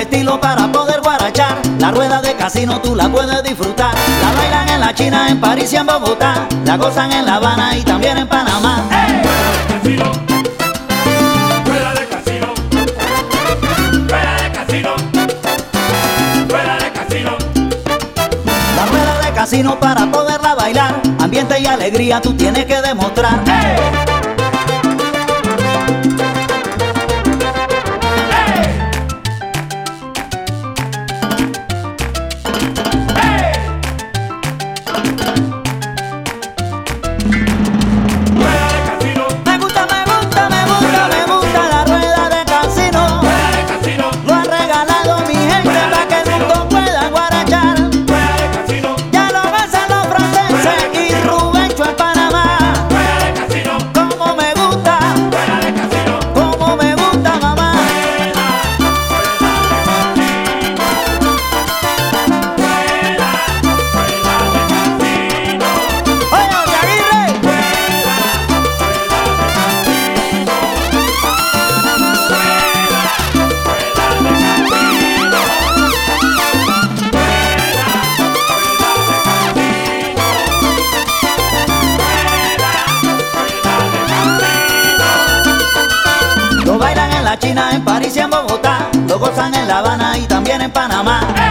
estilo para poder guarachar. La rueda de casino tú la puedes disfrutar. La bailan en la China, en París y en Bogotá. La gozan en La Habana y también en Panamá. ¡Hey! Rueda de casino, rueda de casino, rueda de casino, rueda de casino. La rueda de casino para poderla bailar, ambiente y alegría tú tienes que demostrar. ¡Hey! Lo bailan en la China, en París y en Bogotá. Lo gozan en La Habana y también en Panamá.